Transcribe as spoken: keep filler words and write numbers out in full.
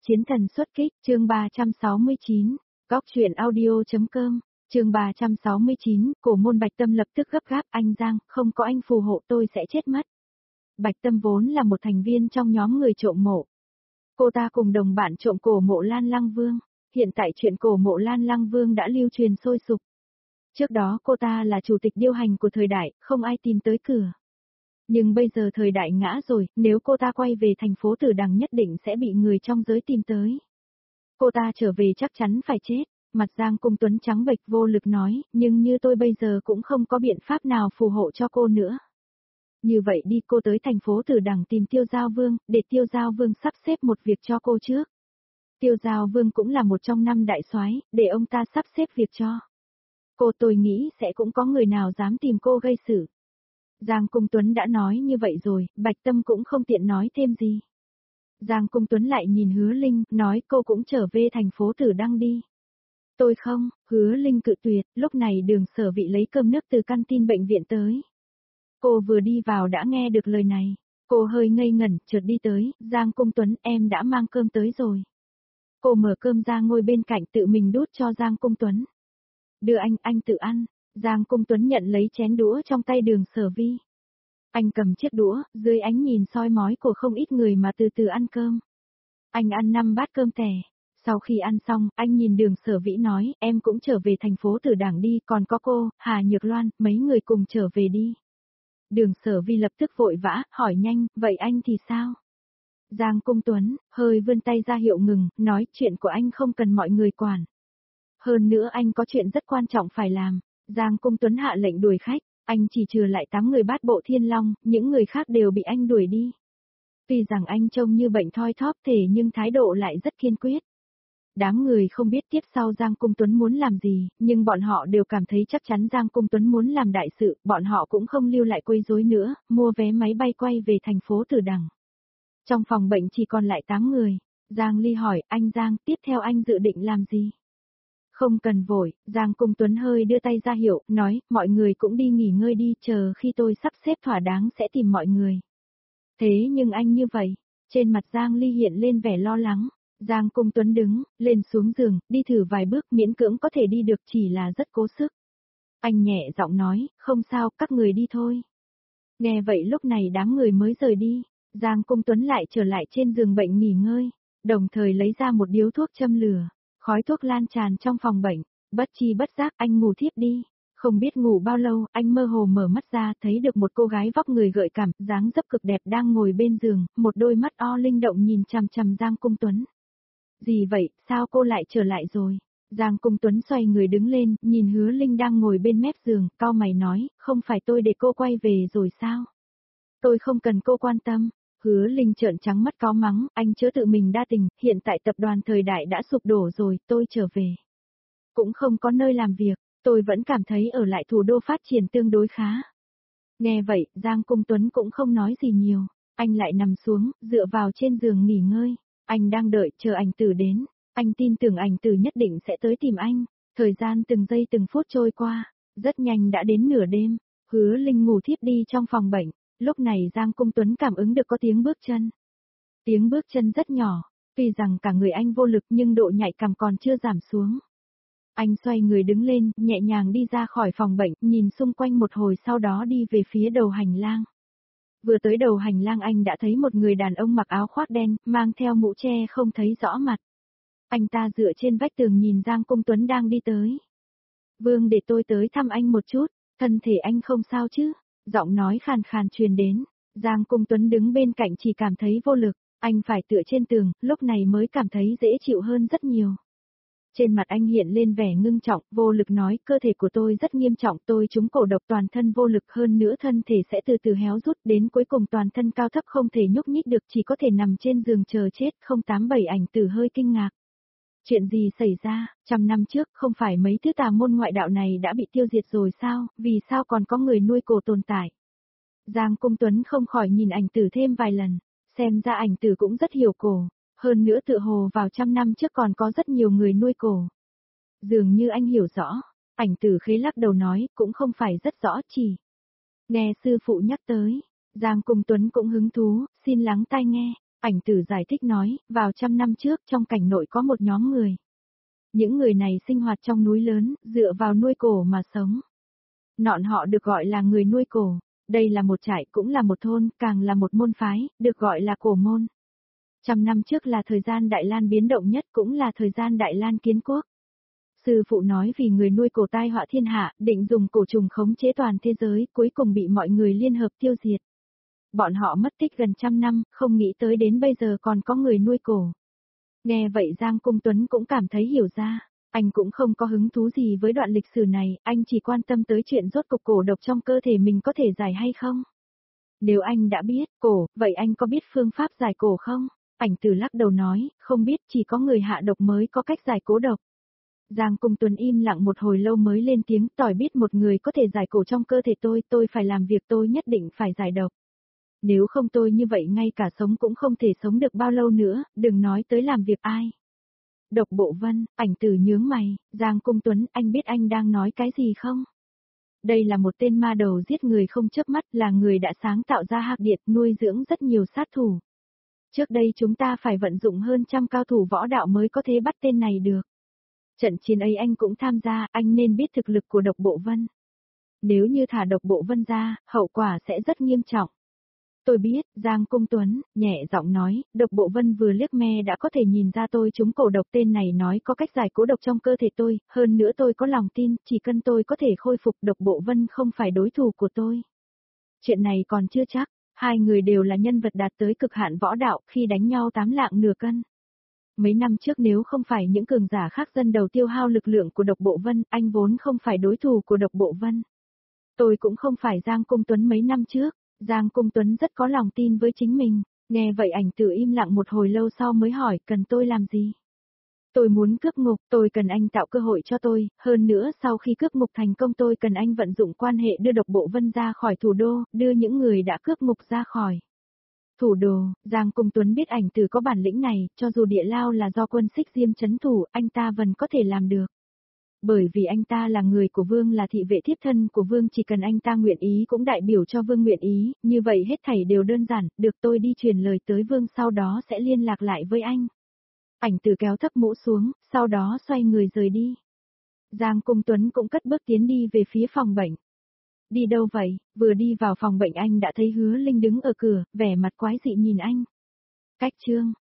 Chiến thần xuất kích, chương ba trăm sáu mươi chín, góc truyện audio.com, chương ba trăm sáu mươi chín, cổ môn Bạch Tâm lập tức gấp gáp, anh Giang, không có anh phù hộ tôi sẽ chết mất. Bạch Tâm vốn là một thành viên trong nhóm người trộm mộ. Cô ta cùng đồng bạn trộm cổ mộ Lan Lăng Vương, hiện tại chuyện cổ mộ Lan Lăng Vương đã lưu truyền sôi sục. Trước đó cô ta là chủ tịch điều hành của thời đại, không ai tìm tới cửa. Nhưng bây giờ thời đại ngã rồi, nếu cô ta quay về thành phố Tử Đằng nhất định sẽ bị người trong giới tìm tới. Cô ta trở về chắc chắn phải chết, mặt Giang Cung Tuấn trắng bệch vô lực nói, nhưng như tôi bây giờ cũng không có biện pháp nào phù hộ cho cô nữa. Như vậy đi, cô tới thành phố Tử Đằng tìm Tiêu Giao Vương, để Tiêu Giao Vương sắp xếp một việc cho cô trước. Tiêu Giao Vương cũng là một trong năm đại soái, để ông ta sắp xếp việc cho. Cô tôi nghĩ sẽ cũng có người nào dám tìm cô gây sự. Giang Cung Tuấn đã nói như vậy rồi, Bạch Tâm cũng không tiện nói thêm gì. Giang Cung Tuấn lại nhìn Hứa Linh, nói cô cũng trở về thành phố Tử Đăng đi. Tôi không, Hứa Linh cự tuyệt, lúc này Đường Sở Vị lấy cơm nước từ căn tin bệnh viện tới. Cô vừa đi vào đã nghe được lời này, cô hơi ngây ngẩn, chợt đi tới, Giang Cung Tuấn, em đã mang cơm tới rồi. Cô mở cơm ra ngồi bên cạnh tự mình đút cho Giang Cung Tuấn. Đưa anh, anh tự ăn. Giang Cung Tuấn nhận lấy chén đũa trong tay Đường Sở Vi. Anh cầm chiếc đũa, dưới ánh nhìn soi mói của không ít người mà từ từ ăn cơm. Anh ăn năm bát cơm tẻ. Sau khi ăn xong, anh nhìn Đường Sở Vĩ nói, em cũng trở về thành phố Tử Đảng đi, còn có cô, Hà Nhược Loan, mấy người cùng trở về đi. Đường Sở Vi lập tức vội vã, hỏi nhanh, vậy anh thì sao? Giang Cung Tuấn, hơi vươn tay ra hiệu ngừng, nói chuyện của anh không cần mọi người quản. Hơn nữa anh có chuyện rất quan trọng phải làm. Giang Cung Tuấn hạ lệnh đuổi khách, anh chỉ trừ lại tám người Bát Bộ Thiên Long, những người khác đều bị anh đuổi đi. Tuy rằng anh trông như bệnh thoi thóp thể nhưng thái độ lại rất kiên quyết. Đám người không biết tiếp sau Giang Cung Tuấn muốn làm gì, nhưng bọn họ đều cảm thấy chắc chắn Giang Cung Tuấn muốn làm đại sự, bọn họ cũng không lưu lại quấy rối nữa, mua vé máy bay quay về thành phố Tử Đằng. Trong phòng bệnh chỉ còn lại tám người, Giang Ly hỏi, anh Giang, tiếp theo anh dự định làm gì? Không cần vội, Giang Cung Tuấn hơi đưa tay ra hiệu, nói, mọi người cũng đi nghỉ ngơi đi, chờ khi tôi sắp xếp thỏa đáng sẽ tìm mọi người. Thế nhưng anh như vậy, trên mặt Giang Ly hiện lên vẻ lo lắng. Giang Cung Tuấn đứng, lên xuống giường, đi thử vài bước miễn cưỡng có thể đi được chỉ là rất cố sức. Anh nhẹ giọng nói, không sao, các người đi thôi. Nghe vậy lúc này đám người mới rời đi, Giang Cung Tuấn lại trở lại trên giường bệnh nghỉ ngơi, đồng thời lấy ra một điếu thuốc châm lửa. Khói thuốc lan tràn trong phòng bệnh, bất chi bất giác anh ngủ thiếp đi. Không biết ngủ bao lâu, anh mơ hồ mở mắt ra thấy được một cô gái vóc người gợi cảm, dáng dấp cực đẹp đang ngồi bên giường, một đôi mắt o linh động nhìn chằm chằm Giang Cung Tuấn. Gì vậy, sao cô lại trở lại rồi? Giang Cung Tuấn xoay người đứng lên, nhìn Hứa Linh đang ngồi bên mép giường, cau mày nói, không phải tôi để cô quay về rồi sao? Tôi không cần cô quan tâm. Hứa Linh trợn trắng mắt có mắng, anh chớ tự mình đa tình, hiện tại tập đoàn Thời Đại đã sụp đổ rồi, tôi trở về. Cũng không có nơi làm việc, tôi vẫn cảm thấy ở lại thủ đô phát triển tương đối khá. Nghe vậy, Giang Cung Tuấn cũng không nói gì nhiều, anh lại nằm xuống, dựa vào trên giường nghỉ ngơi, anh đang đợi chờ ảnh tử đến, anh tin tưởng ảnh tử nhất định sẽ tới tìm anh. Thời gian từng giây từng phút trôi qua, rất nhanh đã đến nửa đêm, Hứa Linh ngủ thiếp đi trong phòng bệnh. Lúc này Giang Cung Tuấn cảm ứng được có tiếng bước chân. Tiếng bước chân rất nhỏ, tuy rằng cả người anh vô lực nhưng độ nhạy cảm còn chưa giảm xuống. Anh xoay người đứng lên, nhẹ nhàng đi ra khỏi phòng bệnh, nhìn xung quanh một hồi sau đó đi về phía đầu hành lang. Vừa tới đầu hành lang anh đã thấy một người đàn ông mặc áo khoác đen, mang theo mũ che không thấy rõ mặt. Anh ta dựa trên vách tường nhìn Giang Cung Tuấn đang đi tới. Vương để tôi tới thăm anh một chút, thân thể anh không sao chứ? Giọng nói khàn khàn truyền đến, Giang Cung Tuấn đứng bên cạnh chỉ cảm thấy vô lực, anh phải tựa trên tường, lúc này mới cảm thấy dễ chịu hơn rất nhiều. Trên mặt anh hiện lên vẻ ngưng trọng, vô lực nói, cơ thể của tôi rất nghiêm trọng, tôi trúng cổ độc toàn thân vô lực hơn nữa thân thể sẽ từ từ héo rút đến cuối cùng toàn thân cao thấp không thể nhúc nhích được chỉ có thể nằm trên giường chờ chết, không tám bảy ảnh tử hơi kinh ngạc. Chuyện gì xảy ra, trăm năm trước không phải mấy thứ tà môn ngoại đạo này đã bị tiêu diệt rồi sao, vì sao còn có người nuôi cổ tồn tại? Giang Cung Tuấn không khỏi nhìn ảnh tử thêm vài lần, xem ra ảnh tử cũng rất hiểu cổ, hơn nữa tự hồ vào trăm năm trước còn có rất nhiều người nuôi cổ. Dường như anh hiểu rõ, ảnh tử khế lắc đầu nói, cũng không phải rất rõ chỉ. Nghe sư phụ nhắc tới, Giang Cung Tuấn cũng hứng thú, xin lắng tai nghe. Ảnh tử giải thích nói, vào trăm năm trước trong cảnh nội có một nhóm người. Những người này sinh hoạt trong núi lớn, dựa vào nuôi cổ mà sống. Nọn họ được gọi là người nuôi cổ. Đây là một trại cũng là một thôn, càng là một môn phái, được gọi là cổ môn. Trăm năm trước là thời gian Đại Lan biến động nhất cũng là thời gian Đại Lan kiến quốc. Sư phụ nói vì người nuôi cổ tai họa thiên hạ, định dùng cổ trùng khống chế toàn thế giới, cuối cùng bị mọi người liên hợp tiêu diệt. Bọn họ mất tích gần trăm năm, không nghĩ tới đến bây giờ còn có người nuôi cổ. Nghe vậy Giang Cung Tuấn cũng cảm thấy hiểu ra, anh cũng không có hứng thú gì với đoạn lịch sử này, anh chỉ quan tâm tới chuyện rốt cục cổ độc trong cơ thể mình có thể giải hay không. Nếu anh đã biết cổ, vậy anh có biết phương pháp giải cổ không? Ảnh tử lắc đầu nói, không biết, chỉ có người hạ độc mới có cách giải cổ độc. Giang Cung Tuấn im lặng một hồi lâu mới lên tiếng, tỏi biết một người có thể giải cổ trong cơ thể tôi, tôi phải làm việc, tôi nhất định phải giải độc. Nếu không tôi như vậy ngay cả sống cũng không thể sống được bao lâu nữa, đừng nói tới làm việc ai. Độc Bộ Vân, ảnh tử nhướng mày, Giang Cung Tuấn, anh biết anh đang nói cái gì không? Đây là một tên ma đầu giết người không chớp mắt, là người đã sáng tạo ra hạc điệt, nuôi dưỡng rất nhiều sát thủ. Trước đây chúng ta phải vận dụng hơn trăm cao thủ võ đạo mới có thể bắt tên này được. Trận chiến ấy anh cũng tham gia, anh nên biết thực lực của Độc Bộ Vân. Nếu như thả Độc Bộ Vân ra, hậu quả sẽ rất nghiêm trọng. Tôi biết, Giang Cung Tuấn, nhẹ giọng nói, Độc Bộ Vân vừa liếc me đã có thể nhìn ra tôi trúng cổ độc, tên này nói có cách giải cố độc trong cơ thể tôi, hơn nữa tôi có lòng tin, chỉ cần tôi có thể khôi phục Độc Bộ Vân không phải đối thủ của tôi. Chuyện này còn chưa chắc, hai người đều là nhân vật đạt tới cực hạn võ đạo, khi đánh nhau tám lạng nửa cân. Mấy năm trước nếu không phải những cường giả khác dân đầu tiêu hao lực lượng của Độc Bộ Vân, anh vốn không phải đối thủ của Độc Bộ Vân. Tôi cũng không phải Giang Cung Tuấn mấy năm trước. Giang Cung Tuấn rất có lòng tin với chính mình, nghe vậy ảnh tử im lặng một hồi lâu sau mới hỏi, cần tôi làm gì? Tôi muốn cướp ngục, tôi cần anh tạo cơ hội cho tôi, hơn nữa sau khi cướp ngục thành công tôi cần anh vận dụng quan hệ đưa Độc Bộ Vân ra khỏi thủ đô, đưa những người đã cướp ngục ra khỏi thủ đô. Giang Cung Tuấn biết ảnh tử có bản lĩnh này, cho dù địa lao là do quân Xích Diêm trấn thủ, anh ta vẫn có thể làm được. Bởi vì anh ta là người của Vương, là thị vệ thiếp thân của Vương, chỉ cần anh ta nguyện ý cũng đại biểu cho Vương nguyện ý, như vậy hết thảy đều đơn giản, được tôi đi truyền lời tới Vương sau đó sẽ liên lạc lại với anh. Ảnh tử kéo thấp mũ xuống, sau đó xoay người rời đi. Giang Cung Tuấn cũng cất bước tiến đi về phía phòng bệnh. Đi đâu vậy? Vừa đi vào phòng bệnh anh đã thấy Hứa Linh đứng ở cửa, vẻ mặt quái dị nhìn anh. Cách chương